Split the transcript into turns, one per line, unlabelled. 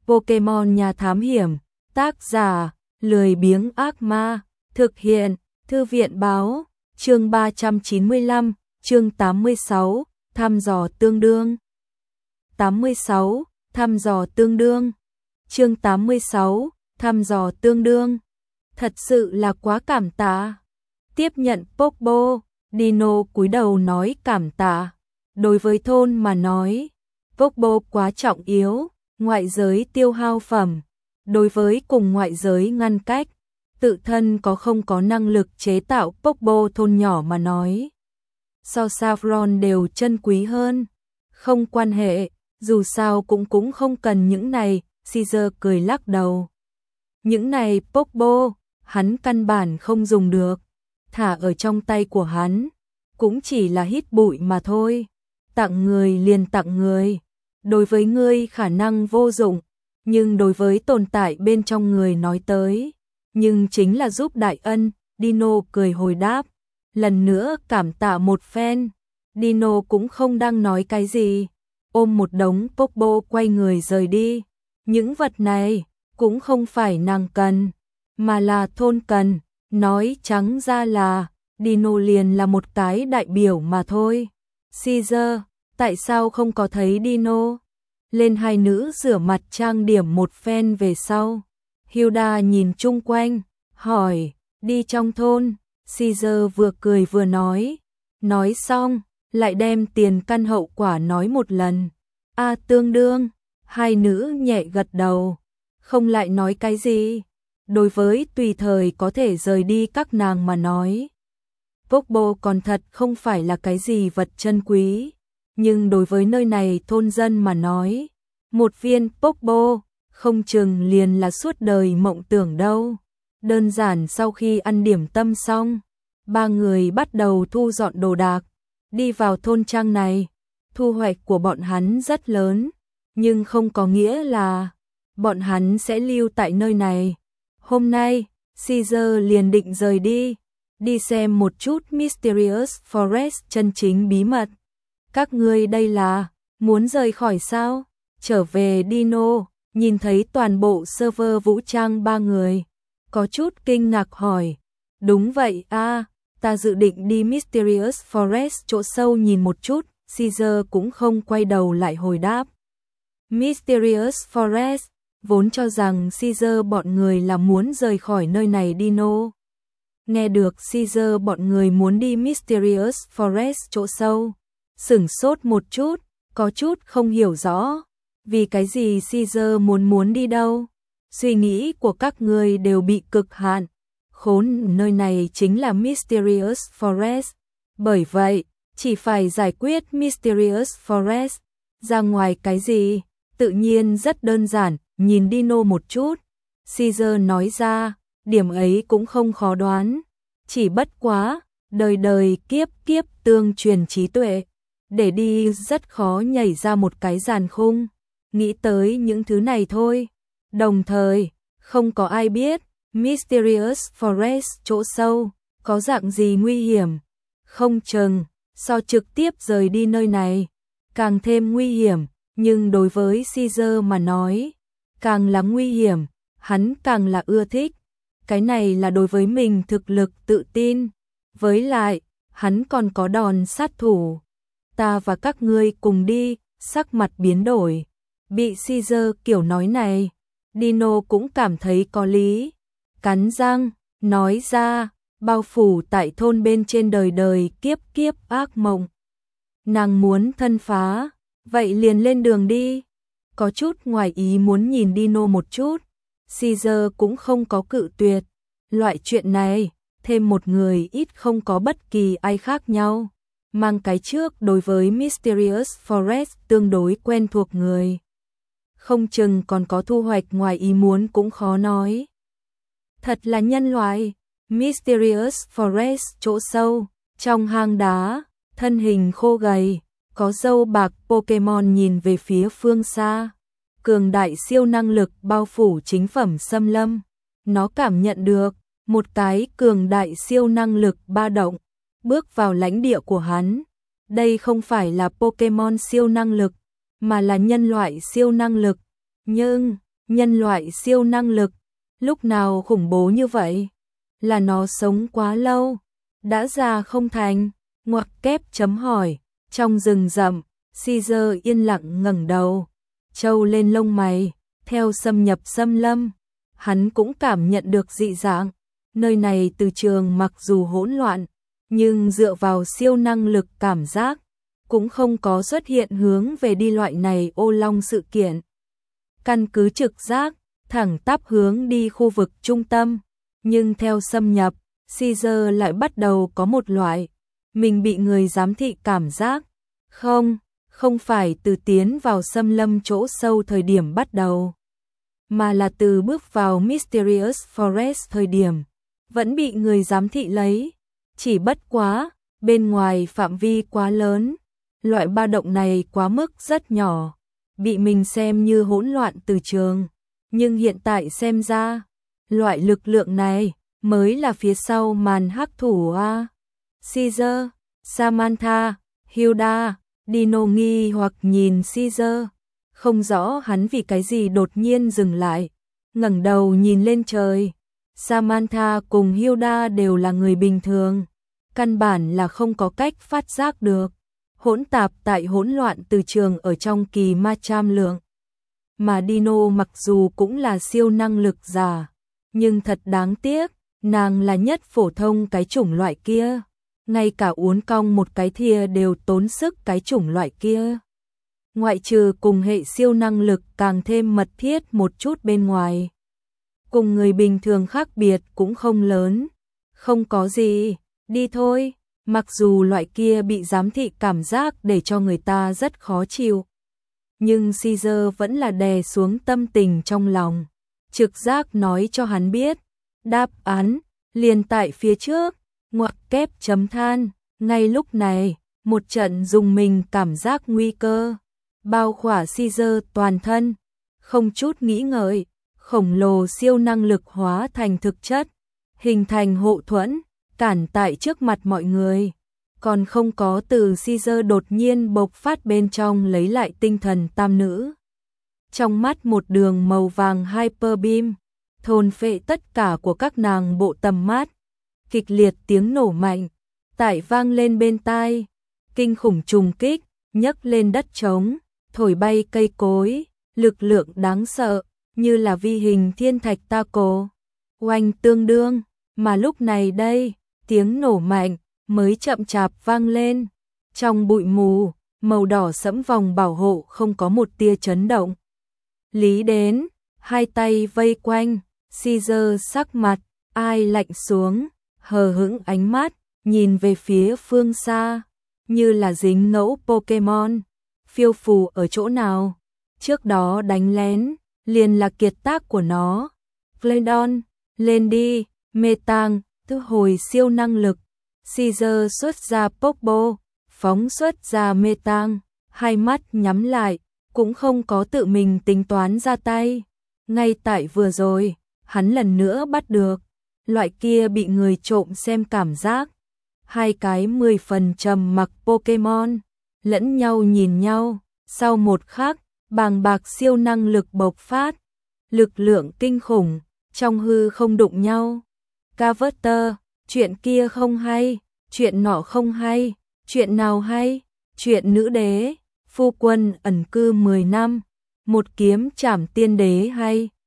Pokemon Nhà Thám Hiểm, tác giả, lười biếng ác ma, thực hiện, Thư viện báo, chương 395, chương 86, thăm dò tương đương. 86, thăm dò tương đương. Chương 86, thăm dò tương đương. Thật sự là quá cảm tạ. Tiếp nhận Popo, Dino cúi đầu nói cảm tạ. Đối với thôn mà nói, Popo quá trọng yếu, ngoại giới tiêu hao phẩm. Đối với cùng ngoại giới ngăn cách, tự thân không có năng lực chế tạo Popo thôn nhỏ mà nói. So Saffron đều chân quý hơn. Không quan hệ, dù sao cũng không cần những này, Caesar cười lắc đầu. Những này Popo, hắn căn bản không dùng được. Thả ở trong tay của hắn, cũng chỉ là hít bụi mà thôi. Tặng người liền tặng người. Đối với ngươi khả năng vô dụng, nhưng đối với tồn tại bên trong người nói tới, nhưng chính là giúp đại ân. Dino cười hồi đáp, lần nữa cảm tạ một phen. Dino cũng không đang nói cái gì, ôm một đống Popo quay người rời đi. Những vật này cũng không phải nàng cần, mà là thôn cần. Nói trắng ra là Dino liền là một cái đại biểu mà thôi. Caesar, tại sao không có thấy Dino? Lên hai nữ rửa mặt trang điểm một phen về sau, Hilda nhìn chung quanh, hỏi, đi trong thôn. Caesar vừa cười vừa nói xong, lại đem tiền căn hậu quả nói một lần. Tương đương. Hai nữ nhẹ gật đầu, không lại nói cái gì. Đối với tùy thời có thể rời đi các nàng mà nói, Popo còn thật không phải là cái gì vật chân quý. Nhưng đối với nơi này thôn dân mà nói, một viên Popo không chừng liền là suốt đời mộng tưởng đâu. Đơn giản sau khi ăn điểm tâm xong, ba người bắt đầu thu dọn đồ đạc, đi vào thôn trang này. Thu hoạch của bọn hắn rất lớn, nhưng không có nghĩa là bọn hắn sẽ lưu tại nơi này. Hôm nay, Caesar liền định rời đi xem một chút Mysterious Forest chân chính bí mật. Các ngươi đây là muốn rời khỏi sao? Trở về. Dino nhìn thấy toàn bộ server vũ trang ba người, có chút kinh ngạc hỏi. Đúng vậy ta dự định đi Mysterious Forest chỗ sâu nhìn một chút. Caesar cũng không quay đầu lại hồi đáp. Mysterious Forest, vốn cho rằng Caesar bọn người là muốn rời khỏi nơi này. Dino nghe được Caesar bọn người muốn đi Mysterious Forest chỗ sâu, sửng sốt một chút, có chút không hiểu rõ. Vì cái gì Caesar muốn đi đâu? Suy nghĩ của các người đều bị cực hạn. Khốn, nơi này chính là Mysterious Forest. Bởi vậy, chỉ phải giải quyết Mysterious Forest. Ra ngoài cái gì? Tự nhiên rất đơn giản. Nhìn Dino một chút, Caesar nói ra, điểm ấy cũng không khó đoán. Chỉ bất quá, đời kiếp tương truyền trí tuệ, để đi rất khó nhảy ra một cái giàn khung. Nghĩ tới những thứ này thôi. Đồng thời, không có ai biết Mysterious Forest chỗ sâu có dạng gì nguy hiểm. Không chừng, so trực tiếp rời đi nơi này càng thêm nguy hiểm. Nhưng đối với Caesar mà nói, càng là nguy hiểm, hắn càng là ưa thích. Cái này là đối với mình thực lực tự tin. Với lại, hắn còn có đòn sát thủ. Ta và các ngươi cùng đi. Sắc mặt biến đổi. Bị Caesar kiểu nói này, Dino cũng cảm thấy có lý. Cắn răng, nói ra, bao phủ tại thôn bên trên đời kiếp ác mộng. Nàng muốn thân phá, vậy liền lên đường đi. Có chút ngoài ý muốn nhìn Dino một chút. Caesar cũng không có cự tuyệt. Loại chuyện này, thêm một người ít không có bất kỳ ai khác nhau. Mang cái trước đối với Mysterious Forest tương đối quen thuộc người. Không chừng còn có thu hoạch ngoài ý muốn cũng khó nói. Thật là nhân loại. Mysterious Forest chỗ sâu, trong hang đá, thân hình khô gầy, có râu bạc Pokemon nhìn về phía phương xa. Cường đại siêu năng lực bao phủ chính phẩm xâm lâm. Nó cảm nhận được một cái cường đại siêu năng lực ba động bước vào lãnh địa của hắn. Đây không phải là Pokemon siêu năng lực, mà là nhân loại siêu năng lực. Nhưng Nhân loại siêu năng lực, lúc nào khủng bố như vậy? Là nó sống quá lâu, đã già không thành, ngoặc kép chấm hỏi, trong rừng rậm, Caesar yên lặng ngẩng đầu, trâu lên lông mày, theo xâm nhập xâm lâm, hắn cũng cảm nhận được dị dạng, nơi này từ trường mặc dù hỗn loạn, nhưng dựa vào siêu năng lực cảm giác, cũng không có xuất hiện hướng về đi loại này ô long sự kiện. Căn cứ trực giác, thẳng tắp hướng đi khu vực trung tâm, nhưng theo xâm nhập, Caesar lại bắt đầu có một loại, mình bị người giám thị cảm giác. Không phải từ tiến vào xâm lâm chỗ sâu thời điểm bắt đầu, mà là từ bước vào Mysterious Forest thời điểm, vẫn bị người giám thị lấy. Chỉ bất quá, bên ngoài phạm vi quá lớn, loại ba động này quá mức rất nhỏ, bị mình xem như hỗn loạn từ trường. Nhưng hiện tại xem ra, loại lực lượng này mới là phía sau màn hắc thủ a. Caesar, Samantha, Hilda, Dino nghi hoặc nhìn Caesar, không rõ hắn vì cái gì đột nhiên dừng lại, ngẩng đầu nhìn lên trời. Samantha cùng Hilda đều là người bình thường, căn bản là không có cách phát giác được hỗn tạp tại hỗn loạn từ trường ở trong kỳ ma trăm lượng. Mà Dino mặc dù cũng là siêu năng lực giả, nhưng thật đáng tiếc, nàng là nhất phổ thông cái chủng loại kia, ngay cả uốn cong một cái thìa đều tốn sức cái chủng loại kia. Ngoại trừ cùng hệ siêu năng lực càng thêm mật thiết một chút bên ngoài, cùng người bình thường khác biệt cũng không lớn, không có gì, đi thôi. Mặc dù loại kia bị giám thị cảm giác để cho người ta rất khó chịu, nhưng Caesar vẫn là đè xuống tâm tình trong lòng, trực giác nói cho hắn biết, đáp án liền tại phía trước, ngoặc kép chấm than. Ngay lúc này, một trận rùng mình cảm giác nguy cơ bao khỏa Caesar toàn thân, không chút nghĩ ngợi, khổng lồ siêu năng lực hóa thành thực chất, hình thành hộ thuẫn, cản tại trước mặt mọi người. Còn không có từ Caesar đột nhiên bộc phát bên trong lấy lại tinh thần tam nữ. Trong mắt một đường màu vàng hyper beam, thôn phệ tất cả của các nàng bộ tầm mắt. Kịch liệt tiếng nổ mạnh, tại vang lên bên tai, kinh khủng trùng kích, nhấc lên đất trống, thổi bay cây cối, lực lượng đáng sợ, như là vi hình thiên thạch taco, oanh tương đương, mà lúc này đây, tiếng nổ mạnh mới chậm chạp vang lên. Trong bụi mù, màu đỏ sẫm vòng bảo hộ không có một tia chấn động. Lý đến, hai tay vây quanh, Caesar sắc mặt ai lạnh xuống, hờ hững ánh mắt nhìn về phía phương xa, như là dính ngẫu Pokemon, phiêu phù ở chỗ nào. Trước đó đánh lén, liền là kiệt tác của nó. Glendon, lên đi, mê tang, thu hồi siêu năng lực. Caesar xuất ra Pokeball, phóng xuất ra mê tang, hai mắt nhắm lại, cũng không có tự mình tính toán ra tay. Ngay tại vừa rồi, hắn lần nữa bắt được loại kia bị người trộm xem cảm giác. Hai cái 10 phần trầm mặc Pokemon lẫn nhau nhìn nhau, sau một khắc, bàng bạc siêu năng lực bộc phát, lực lượng kinh khủng, trong hư không đụng nhau. Carver, chuyện kia không hay, chuyện nọ không hay, chuyện nào hay, chuyện nữ đế, phu quân ẩn cư 10 năm, một kiếm trảm tiên đế hay.